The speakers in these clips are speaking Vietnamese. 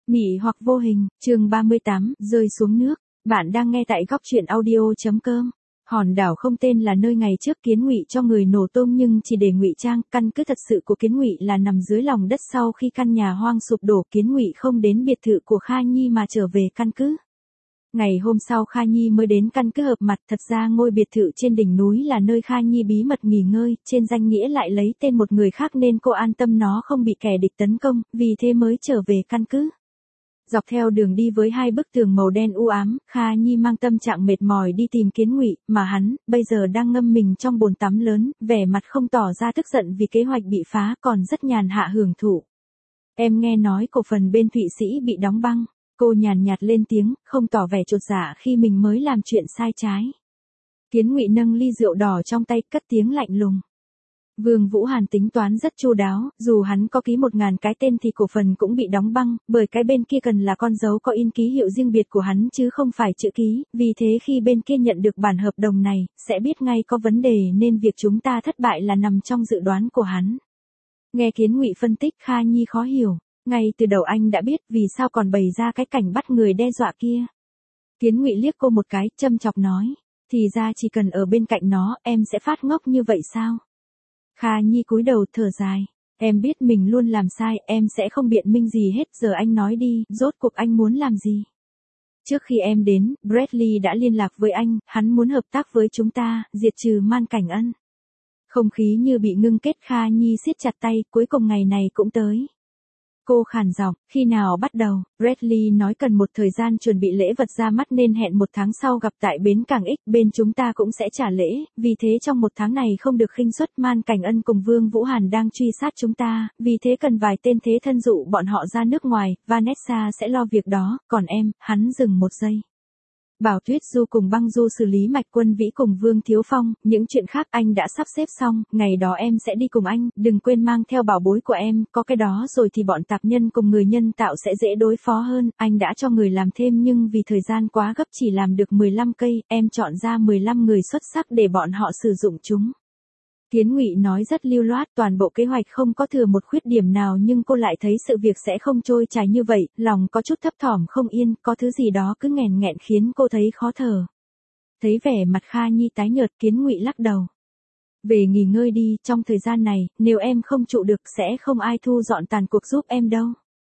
Nhị hoặc vô hình, chương 38, rơi xuống nước. Bạn đang nghe tại góc truyện audio.com. Hòn đảo không tên là nơi ngày trước Kiến Ngụy cho người nổ tôm nhưng chỉ để ngụy trang, căn cứ thật sự của Kiến Ngụy là nằm dưới lòng đất. Sau khi căn nhà hoang sụp đổ, Kiến Ngụy không đến biệt thự của Kha Nhi mà trở về căn cứ. Ngày hôm sau Kha Nhi mới đến căn cứ họp mặt. Thật ra ngôi biệt thự trên đỉnh núi là nơi Kha Nhi bí mật nghỉ ngơi, trên danh nghĩa lại lấy tên một người khác nên cô an tâm nó không bị kẻ địch tấn công, vì thế mới trở về căn cứ. Dọc theo đường đi với hai bức tường màu đen u ám, Kha Nhi mang tâm trạng mệt mỏi đi tìm Kiến Ngụy, mà hắn bây giờ đang ngâm mình trong bồn tắm lớn, vẻ mặt không tỏ ra tức giận vì kế hoạch bị phá, còn rất nhàn hạ hưởng thụ. Em nghe nói cổ phần bên Thụy Sĩ bị đóng băng. Cô nhàn nhạt lên tiếng, không tỏ vẻ chột dạ khi mình mới làm chuyện sai trái. Kiến Ngụy nâng ly rượu đỏ trong tay, cất tiếng lạnh lùng. Vương Vũ Hàn tính toán rất chu đáo, dù hắn có ký 1000 cái tên thì cổ phần cũng bị đóng băng, bởi cái bên kia cần là con dấu có in ký hiệu riêng biệt của hắn chứ không phải chữ ký, vì thế khi bên kia nhận được bản hợp đồng này, sẽ biết ngay có vấn đề nên việc chúng ta thất bại là nằm trong dự đoán của hắn. Nghe Kiến Ngụy phân tích, Kha Nhi khó hiểu. Ngay từ đầu anh đã biết vì sao còn bày ra cái cảnh bắt người đe dọa kia. Kiến Ngụy liếc cô một cái, châm chọc nói, thì ra chỉ cần ở bên cạnh nó, em sẽ phát ngốc như vậy sao? Kha Nhi cúi đầu thở dài, em biết mình luôn làm sai, em sẽ không biện minh gì hết, giờ anh nói đi, rốt cuộc anh muốn làm gì? Trước khi em đến, Bradley đã liên lạc với anh, hắn muốn hợp tác với chúng ta, diệt trừ Man Cảnh Ân. Không khí như bị ngưng kết, Kha Nhi siết chặt tay, cuối cùng ngày này cũng tới. Cô khàn giọng, khi nào bắt đầu? Bradley nói cần một thời gian chuẩn bị lễ vật ra mắt nên hẹn 1 tháng sau gặp tại bến cảng X, bên chúng ta cũng sẽ trả lễ, vì thế trong 1 tháng này không được khinh suất. Man Cảnh Ân cùng Vương Vũ Hàn đang truy sát chúng ta, vì thế cần vài tên thế thân dụ bọn họ ra nước ngoài, Vanessa sẽ lo việc đó, còn em, hắn dừng một giây. Bảo Tuyết Du cùng Băng Du xử lý Mạch Quân Vĩ cùng Vương Thiếu Phong, những chuyện khác anh đã sắp xếp xong, ngày đó em sẽ đi cùng anh, đừng quên mang theo bảo bối của em, có cái đó rồi thì bọn tạp nhân cùng người nhân tạo sẽ dễ đối phó hơn, anh đã cho người làm thêm nhưng vì thời gian quá gấp chỉ làm được 15 cây, em chọn ra 15 người xuất sắc để bọn họ sử dụng chúng. Kiến Ngụy nói rất lưu loát, toàn bộ kế hoạch không có thừa một khuyết điểm nào nhưng cô lại thấy sự việc sẽ không trôi chảy như vậy, lòng có chút thấp thỏm không yên, có thứ gì đó cứ nghèn nghẹn khiến cô thấy khó thở. Thấy vẻ mặt Kha Nhi tái nhợt, Kiến Ngụy lắc đầu. Về nghỉ ngơi đi, trong thời gian này, nếu em không trụ được sẽ không ai thu dọn tàn cuộc giúp em đâu.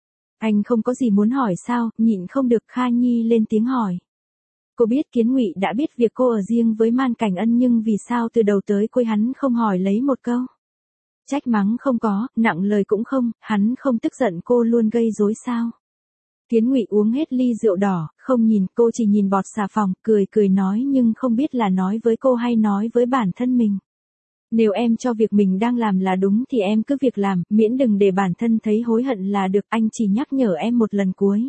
Anh không có gì muốn hỏi sao? Nhịn không được, Kha Nhi lên tiếng hỏi. Cô biết Kiến Ngụy đã biết việc cô ở riêng với Man Cảnh Ân nhưng vì sao từ đầu tới cuối hắn không hỏi lấy một câu. Trách mắng không có, nặng lời cũng không, hắn không tức giận cô luôn gây rối sao. Kiến Ngụy uống hết ly rượu đỏ, không nhìn cô, chỉ nhìn bọt xà phòng, cười nói nhưng không biết là nói với cô hay nói với bản thân mình. Nếu em cho việc mình đang làm là đúng thì em cứ việc làm, miễn đừng để bản thân thấy hối hận là được, anh chỉ nhắc nhở em một lần cuối.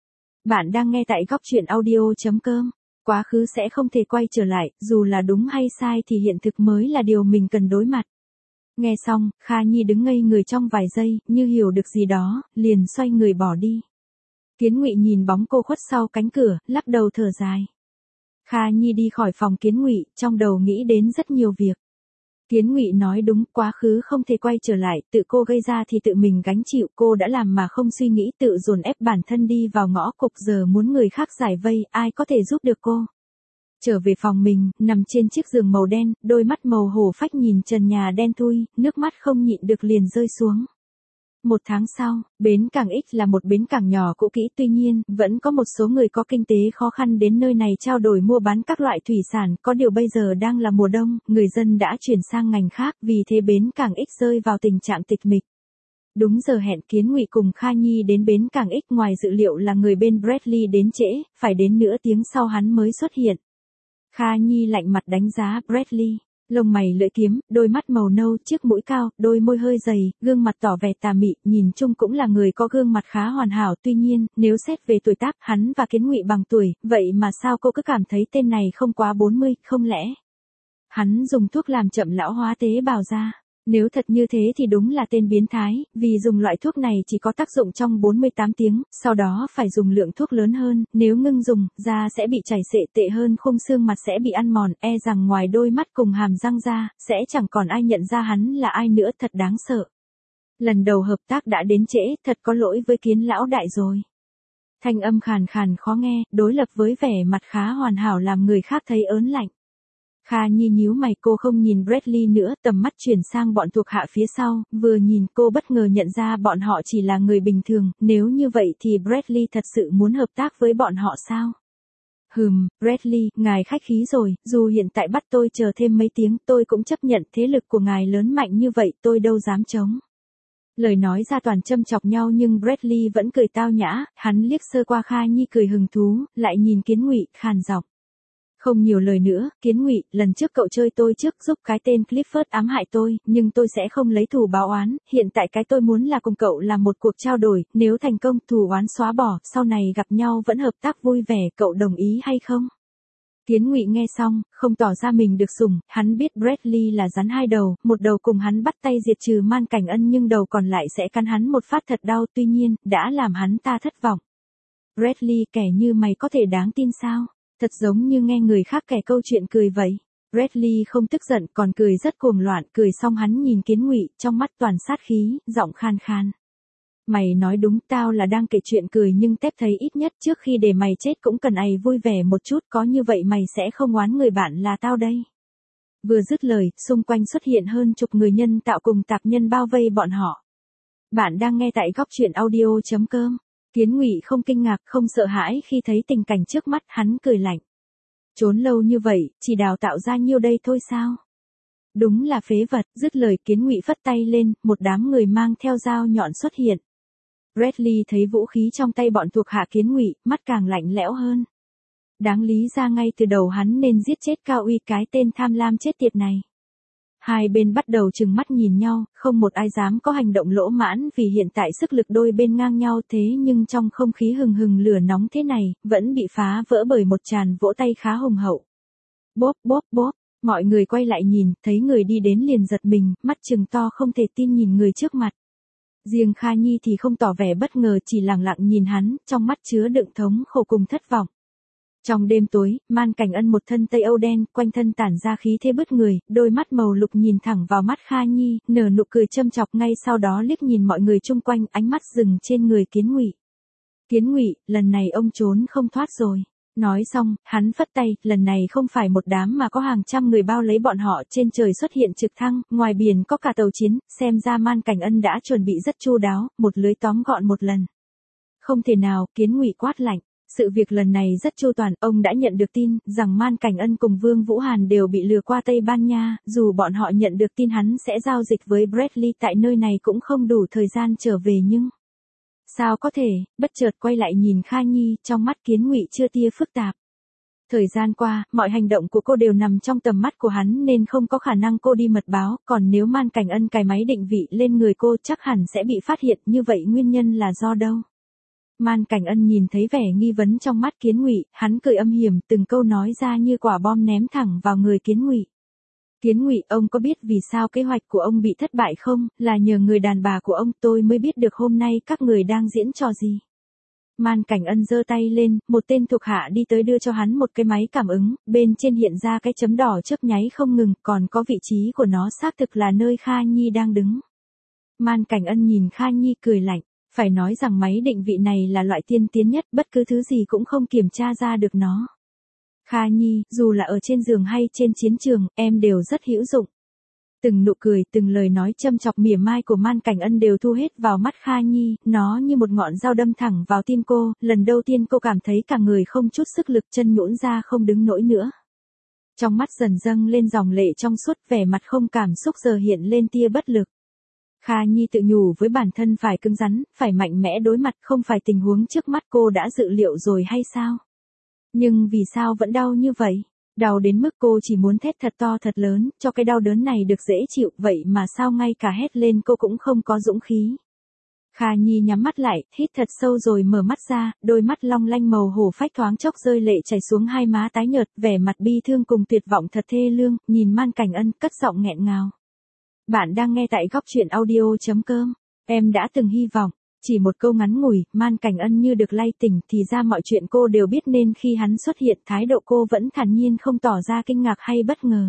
Bạn đang nghe tại góc truyện audio.com. Quá khứ sẽ không thể quay trở lại, dù là đúng hay sai thì hiện thực mới là điều mình cần đối mặt. Nghe xong, Kha Nhi đứng ngây người trong vài giây, như hiểu được gì đó, liền xoay người bỏ đi. Kiến Ngụy nhìn bóng cô khuất sau cánh cửa, lắc đầu thở dài. Kha Nhi đi khỏi phòng Kiến Ngụy, trong đầu nghĩ đến rất nhiều việc. Kiến Ngụy nói đúng, quá khứ không thể quay trở lại, tự cô gây ra thì tự mình gánh chịu, cô đã làm mà không suy nghĩ, tự dồn ép bản thân đi vào ngõ cụt, giờ muốn người khác giải vây, ai có thể giúp được cô. Trở về phòng mình, nằm trên chiếc giường màu đen, đôi mắt màu hổ phách nhìn trần nhà đen thui, nước mắt không nhịn được liền rơi xuống. 1 tháng sau, bến cảng X là một bến cảng nhỏ cũ kỹ, tuy nhiên, vẫn có một số người có kinh tế khó khăn đến nơi này trao đổi mua bán các loại thủy sản, có điều bây giờ đang là mùa đông, người dân đã chuyển sang ngành khác, vì thế bến cảng X rơi vào tình trạng tịch mịch. Đúng giờ hẹn, Kiến Ngụy cùng Kha Nhi đến bến cảng X, ngoài dự liệu là người bên Bradley đến trễ, phải đến nửa tiếng sau hắn mới xuất hiện. Kha Nhi lạnh mặt đánh giá Bradley. Lông mày lưỡi kiếm, đôi mắt màu nâu, chiếc mũi cao, đôi môi hơi dày, gương mặt tỏ vẻ tà mị, nhìn chung cũng là người có gương mặt khá hoàn hảo, tuy nhiên, nếu xét về tuổi tác, hắn và Kiến Ngụy bằng tuổi, vậy mà sao cô cứ cảm thấy tên này không quá 40, không lẽ hắn dùng thuốc làm chậm lão hóa tế bào da? Nếu thật như thế thì đúng là tên biến thái, vì dùng loại thuốc này chỉ có tác dụng trong 48 tiếng, sau đó phải dùng lượng thuốc lớn hơn, nếu ngưng dùng, da sẽ bị chảy xệ, tệ hơn khung xương mặt sẽ bị ăn mòn, e rằng ngoài đôi mắt cùng hàm răng ra, sẽ chẳng còn ai nhận ra hắn là ai nữa, thật đáng sợ. Lần đầu hợp tác đã đến trễ, thật có lỗi với Kiến lão đại rồi. Thanh âm khàn khàn khó nghe, đối lập với vẻ mặt khá hoàn hảo làm người khác thấy ớn lạnh. Kha Nhi nhíu mày, cô không nhìn Bradley nữa, tầm mắt chuyển sang bọn thuộc hạ phía sau, vừa nhìn cô bất ngờ nhận ra bọn họ chỉ là người bình thường, nếu như vậy thì Bradley thật sự muốn hợp tác với bọn họ sao? Bradley, ngài khách khí rồi, dù hiện tại bắt tôi chờ thêm mấy tiếng tôi cũng chấp nhận, thế lực của ngài lớn mạnh như vậy tôi đâu dám chống. Lời nói ra toàn châm chọc nhau nhưng Bradley vẫn cười tao nhã, hắn liếc sơ qua Kha Nhi cười hứng thú, lại nhìn Kiến Ngụy, khàn giọng. Không nhiều lời nữa, Kiến Ngụy, lần trước cậu chơi tôi trước giúp cái tên Clifford ám hại tôi, nhưng tôi sẽ không lấy thù báo oán, hiện tại cái tôi muốn là cùng cậu làm một cuộc trao đổi, nếu thành công thù oán xóa bỏ, sau này gặp nhau vẫn hợp tác vui vẻ, cậu đồng ý hay không? Kiến Ngụy nghe xong, không tỏ ra mình được sủng, hắn biết Bradley là rắn hai đầu, một đầu cùng hắn bắt tay diệt trừ Man Cảnh Ân nhưng đầu còn lại sẽ cắn hắn một phát thật đau, tuy nhiên, đã làm hắn ta thất vọng. Bradley, kẻ như mày có thể đáng tin sao? Thật giống như nghe người khác kể câu chuyện cười vậy. Bradley không tức giận còn cười rất cuồng loạn, cười xong hắn nhìn Kiến Ngụy, trong mắt toàn sát khí, giọng khan khan. Mày nói đúng, tao là đang kể chuyện cười nhưng tép thấy ít nhất trước khi để mày chết cũng cần ày vui vẻ một chút, có như vậy mày sẽ không oán người bạn là tao đây. Vừa dứt lời, xung quanh xuất hiện hơn chục người nhân tạo cùng tạp nhân bao vây bọn họ. Bạn đang nghe tại góc truyện audio.com. Kiến Ngụy không kinh ngạc, không sợ hãi khi thấy tình cảnh trước mắt, hắn cười lạnh. Trốn lâu như vậy, chỉ đào tạo ra nhiêu đây thôi sao? Đúng là phế vật, dứt lời Kiến Ngụy phất tay lên, một đám người mang theo dao nhọn xuất hiện. Bradley thấy vũ khí trong tay bọn thuộc hạ Kiến Ngụy, mắt càng lạnh lẽo hơn. Đáng lý ra ngay từ đầu hắn nên giết chết Cao Uy, cái tên tham lam chết tiệt này. Hai bên bắt đầu trừng mắt nhìn nhau, không một ai dám có hành động lỗ mãn vì hiện tại sức lực đôi bên ngang nhau, thế nhưng trong không khí hừng hừng lửa nóng thế này, vẫn bị phá vỡ bởi một tràng vỗ tay khá hùng hậu. Bốp bốp bốp, mọi người quay lại nhìn, thấy người đi đến liền giật mình, mắt trừng to không thể tin nhìn người trước mặt. Riêng Kha Nhi thì không tỏ vẻ bất ngờ, chỉ lặng lặng nhìn hắn, trong mắt chứa đựng thống khổ cùng thất vọng. Trong đêm tối, Man Cảnh Ân một thân tây âu đen, quanh thân tản ra khí thế bức người, đôi mắt màu lục nhìn thẳng vào mắt Kha Nhi, nở nụ cười châm chọc, ngay sau đó liếc nhìn mọi người chung quanh, ánh mắt dừng trên người Kiến Ngụy. Kiến Ngụy, lần này ông trốn không thoát rồi. Nói xong, hắn phất tay, lần này không phải một đám mà có hàng trăm người bao lấy bọn họ, trên trời xuất hiện trực thăng, ngoài biển có cả tàu chiến, xem ra Man Cảnh Ân đã chuẩn bị rất chu đáo, một lưới tóm gọn một lần. Không thể nào, Kiến Ngụy quát lạnh. Sự việc lần này rất chu toàn, ông đã nhận được tin rằng Man Cảnh Ân cùng Vương Vũ Hàn đều bị lừa qua Tây Ban Nha, dù bọn họ nhận được tin hắn sẽ giao dịch với Bradley tại nơi này cũng không đủ thời gian trở về nhưng... Sao có thể, bất chợt quay lại nhìn Kha Nhi, trong mắt Kiến Ngụy chưa tia phức tạp. Thời gian qua, mọi hành động của cô đều nằm trong tầm mắt của hắn nên không có khả năng cô đi mật báo, còn nếu Man Cảnh Ân cài máy định vị lên người cô chắc hẳn sẽ bị phát hiện, như vậy nguyên nhân là do đâu? Man Cảnh Ân nhìn thấy vẻ nghi vấn trong mắt Kiến Ngụy, hắn cười âm hiểm, từng câu nói ra như quả bom ném thẳng vào người Kiến Ngụy. Kiến Ngụy, ông có biết vì sao kế hoạch của ông bị thất bại không? Là nhờ người đàn bà của ông, tôi mới biết được hôm nay các người đang diễn trò gì. Man Cảnh Ân giơ tay lên, một tên thuộc hạ đi tới đưa cho hắn một cái máy cảm ứng, bên trên hiện ra cái chấm đỏ chớp nháy không ngừng, còn có vị trí của nó xác thực là nơi Kha Nhi đang đứng. Man Cảnh Ân nhìn Kha Nhi cười lạnh. Phải nói rằng máy định vị này là loại tiên tiến nhất, bất cứ thứ gì cũng không kiểm tra ra được nó. Kha Nhi, dù là ở trên giường hay trên chiến trường, em đều rất hữu dụng. Từng nụ cười, từng lời nói châm chọc mỉa mai của Man Cảnh Ân đều thu hết vào mắt Kha Nhi, nó như một ngọn dao đâm thẳng vào tim cô, lần đầu tiên cô cảm thấy cả người không chút sức lực, chân nhũn ra không đứng nổi nữa. Trong mắt dần dâng lên dòng lệ trong suốt, vẻ mặt không cảm xúc giờ hiện lên tia bất lực. Kha Nhi tự nhủ với bản thân phải cứng rắn, phải mạnh mẽ đối mặt, không phải tình huống trước mắt cô đã dự liệu rồi hay sao? Nhưng vì sao vẫn đau như vậy? Đau đến mức cô chỉ muốn thét thật to thật lớn, cho cái đau đớn này được dễ chịu, vậy mà sao ngay cả hét lên cô cũng không có dũng khí. Kha Nhi nhắm mắt lại, hít thật sâu rồi mở mắt ra, đôi mắt long lanh màu hổ phách thoáng chốc rơi lệ chảy xuống hai má tái nhợt, vẻ mặt bi thương cùng tuyệt vọng thật thê lương, nhìn Man Cảnh Ân cất giọng nghẹn ngào. Bạn đang nghe tại góc truyện audio.com. Em đã từng hy vọng, chỉ một câu ngắn ngủi, Man Cảnh Ân như được lay tỉnh, thì ra mọi chuyện cô đều biết nên khi hắn xuất hiện thái độ cô vẫn thản nhiên không tỏ ra kinh ngạc hay bất ngờ.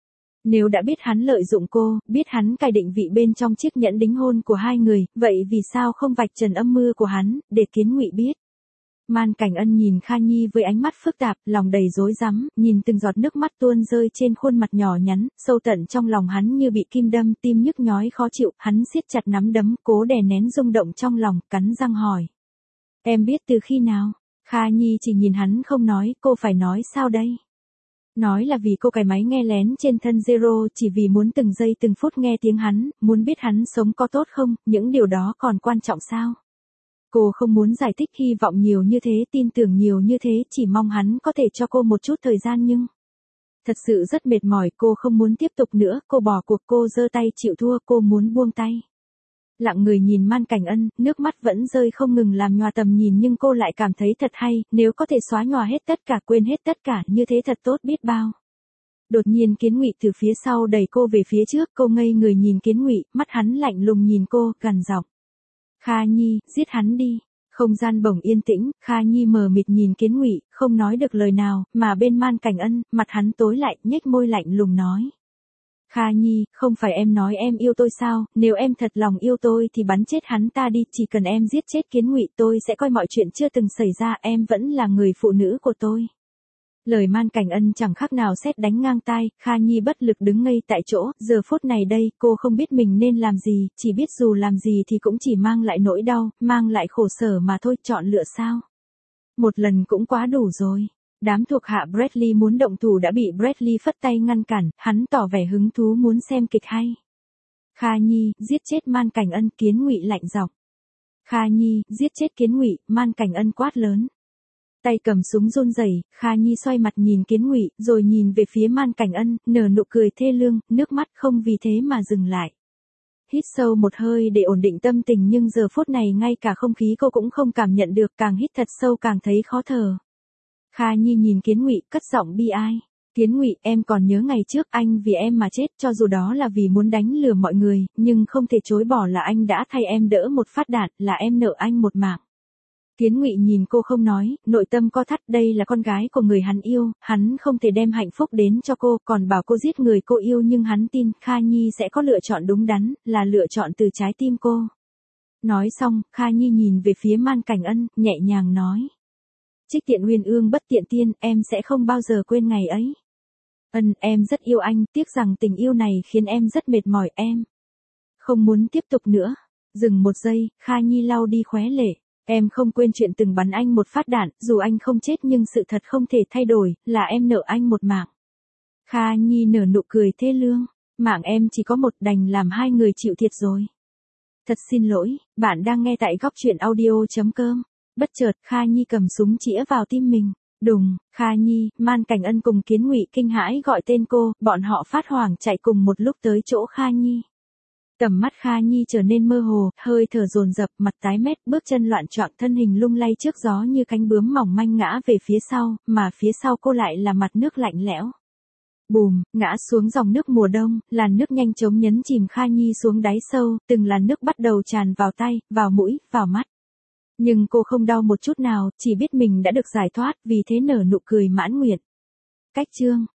Nếu đã biết hắn lợi dụng cô, biết hắn cài định vị bên trong chiếc nhẫn đính hôn của hai người, vậy vì sao không vạch trần âm mưu của hắn, để Kiến Ngụy biết? Man Cảnh Ân nhìn Kha Nhi với ánh mắt phức tạp, lòng đầy rối rắm, nhìn từng giọt nước mắt tuôn rơi trên khuôn mặt nhỏ nhắn, sâu tận trong lòng hắn như bị kim đâm, tim nhức nhói khó chịu, hắn siết chặt nắm đấm, cố đè nén rung động trong lòng, cắn răng hỏi. Em biết từ khi nào? Kha Nhi chỉ nhìn hắn không nói, cô phải nói sao đây? Nói là vì cô cài máy nghe lén trên thân Zero, chỉ vì muốn từng giây từng phút nghe tiếng hắn, muốn biết hắn sống có tốt không, những điều đó còn quan trọng sao? Cô không muốn giải thích, hy vọng nhiều như thế, tin tưởng nhiều như thế, chỉ mong hắn có thể cho cô một chút thời gian nhưng... Thật sự rất mệt mỏi, cô không muốn tiếp tục nữa, cô bỏ cuộc, cô giơ tay chịu thua, cô muốn buông tay. Lặng người nhìn Man Cảnh Ân, nước mắt vẫn rơi không ngừng làm nhòa tầm nhìn nhưng cô lại cảm thấy thật hay, nếu có thể xóa nhòa hết tất cả, quên hết tất cả, như thế thật tốt biết bao. Đột nhiên Kiến Ngụy từ phía sau đẩy cô về phía trước, cô ngây người nhìn Kiến Ngụy, mắt hắn lạnh lùng nhìn cô, gằn giọng. Kha Nhi, giết hắn đi. Không gian bỗng yên tĩnh, Kha Nhi mờ mịt nhìn Kiến Ngụy, không nói được lời nào, mà bên Man Cảnh Ân, mặt hắn tối lại, nhếch môi lạnh lùng nói. Kha Nhi, không phải em nói em yêu tôi sao, nếu em thật lòng yêu tôi thì bắn chết hắn ta đi, chỉ cần em giết chết Kiến Ngụy tôi sẽ coi mọi chuyện chưa từng xảy ra, em vẫn là người phụ nữ của tôi. Lời Man Cảnh Ân chẳng khác nào sét đánh ngang tai, Kha Nhi bất lực đứng ngây tại chỗ, giờ phút này đây, cô không biết mình nên làm gì, chỉ biết dù làm gì thì cũng chỉ mang lại nỗi đau, mang lại khổ sở mà thôi, chọn lựa sao. Một lần cũng quá đủ rồi. Đám thuộc hạ Bradley muốn động thủ đã bị Bradley phất tay ngăn cản, hắn tỏ vẻ hứng thú muốn xem kịch hay. Kha Nhi, giết chết Man Cảnh Ân, Kiến Ngụy lạnh giọng. Kha Nhi, giết chết Kiến Ngụy, Man Cảnh Ân quát lớn. Tay cầm súng run rẩy, Kha Nhi xoay mặt nhìn Kiến Ngụy, rồi nhìn về phía Man Cảnh Ân, nở nụ cười thê lương, nước mắt không vì thế mà dừng lại. Hít sâu một hơi để ổn định tâm tình nhưng giờ phút này ngay cả không khí cô cũng không cảm nhận được, càng hít thật sâu càng thấy khó thở. Kha Nhi nhìn Kiến Ngụy, cất giọng bi ai. Kiến Ngụy, em còn nhớ ngày trước anh vì em mà chết, cho dù đó là vì muốn đánh lừa mọi người, nhưng không thể chối bỏ là anh đã thay em đỡ một phát đạn, là em nợ anh một mạng. Kiến Ngụy nhìn cô không nói, nội tâm co thắt, đây là con gái của người hắn yêu, hắn không thể đem hạnh phúc đến cho cô, còn bảo cô giết người cô yêu nhưng hắn tin Kha Nhi sẽ có lựa chọn đúng đắn, là lựa chọn từ trái tim cô. Nói xong, Kha Nhi nhìn về phía Man Cảnh Ân, nhẹ nhàng nói. Trích tiện uyên ương bất tiện tiên, em sẽ không bao giờ quên ngày ấy. Ân, em rất yêu anh, tiếc rằng tình yêu này khiến em rất mệt mỏi, em không muốn tiếp tục nữa. Dừng một giây, Kha Nhi lau đi khóe lệ. Em không quên chuyện từng bắn anh một phát đạn, dù anh không chết nhưng sự thật không thể thay đổi, là em nợ anh một mạng. Kha Nhi nở nụ cười thê lương. Mạng em chỉ có một, đành làm hai người chịu thiệt rồi. Thật xin lỗi, bạn đang nghe tại góc truyện audio.com. Bất chợt, Kha Nhi cầm súng chĩa vào tim mình. Đùng, Kha Nhi, Man Cảnh Ân cùng Kiến Ngụy kinh hãi gọi tên cô, bọn họ phát hoảng chạy cùng một lúc tới chỗ Kha Nhi. Tầm mắt Kha Nhi trở nên mơ hồ, hơi thở dồn dập, mặt tái mét, bước chân loạn choạng, thân hình lung lay trước gió như cánh bướm mỏng manh ngã về phía sau, mà phía sau cô lại là mặt nước lạnh lẽo. Bùm, ngã xuống dòng nước mùa đông, làn nước nhanh chóng nhấn chìm Kha Nhi xuống đáy sâu, từng làn nước bắt đầu tràn vào tay, vào mũi, vào mắt. Nhưng cô không đau một chút nào, chỉ biết mình đã được giải thoát, vì thế nở nụ cười mãn nguyện. Cách chương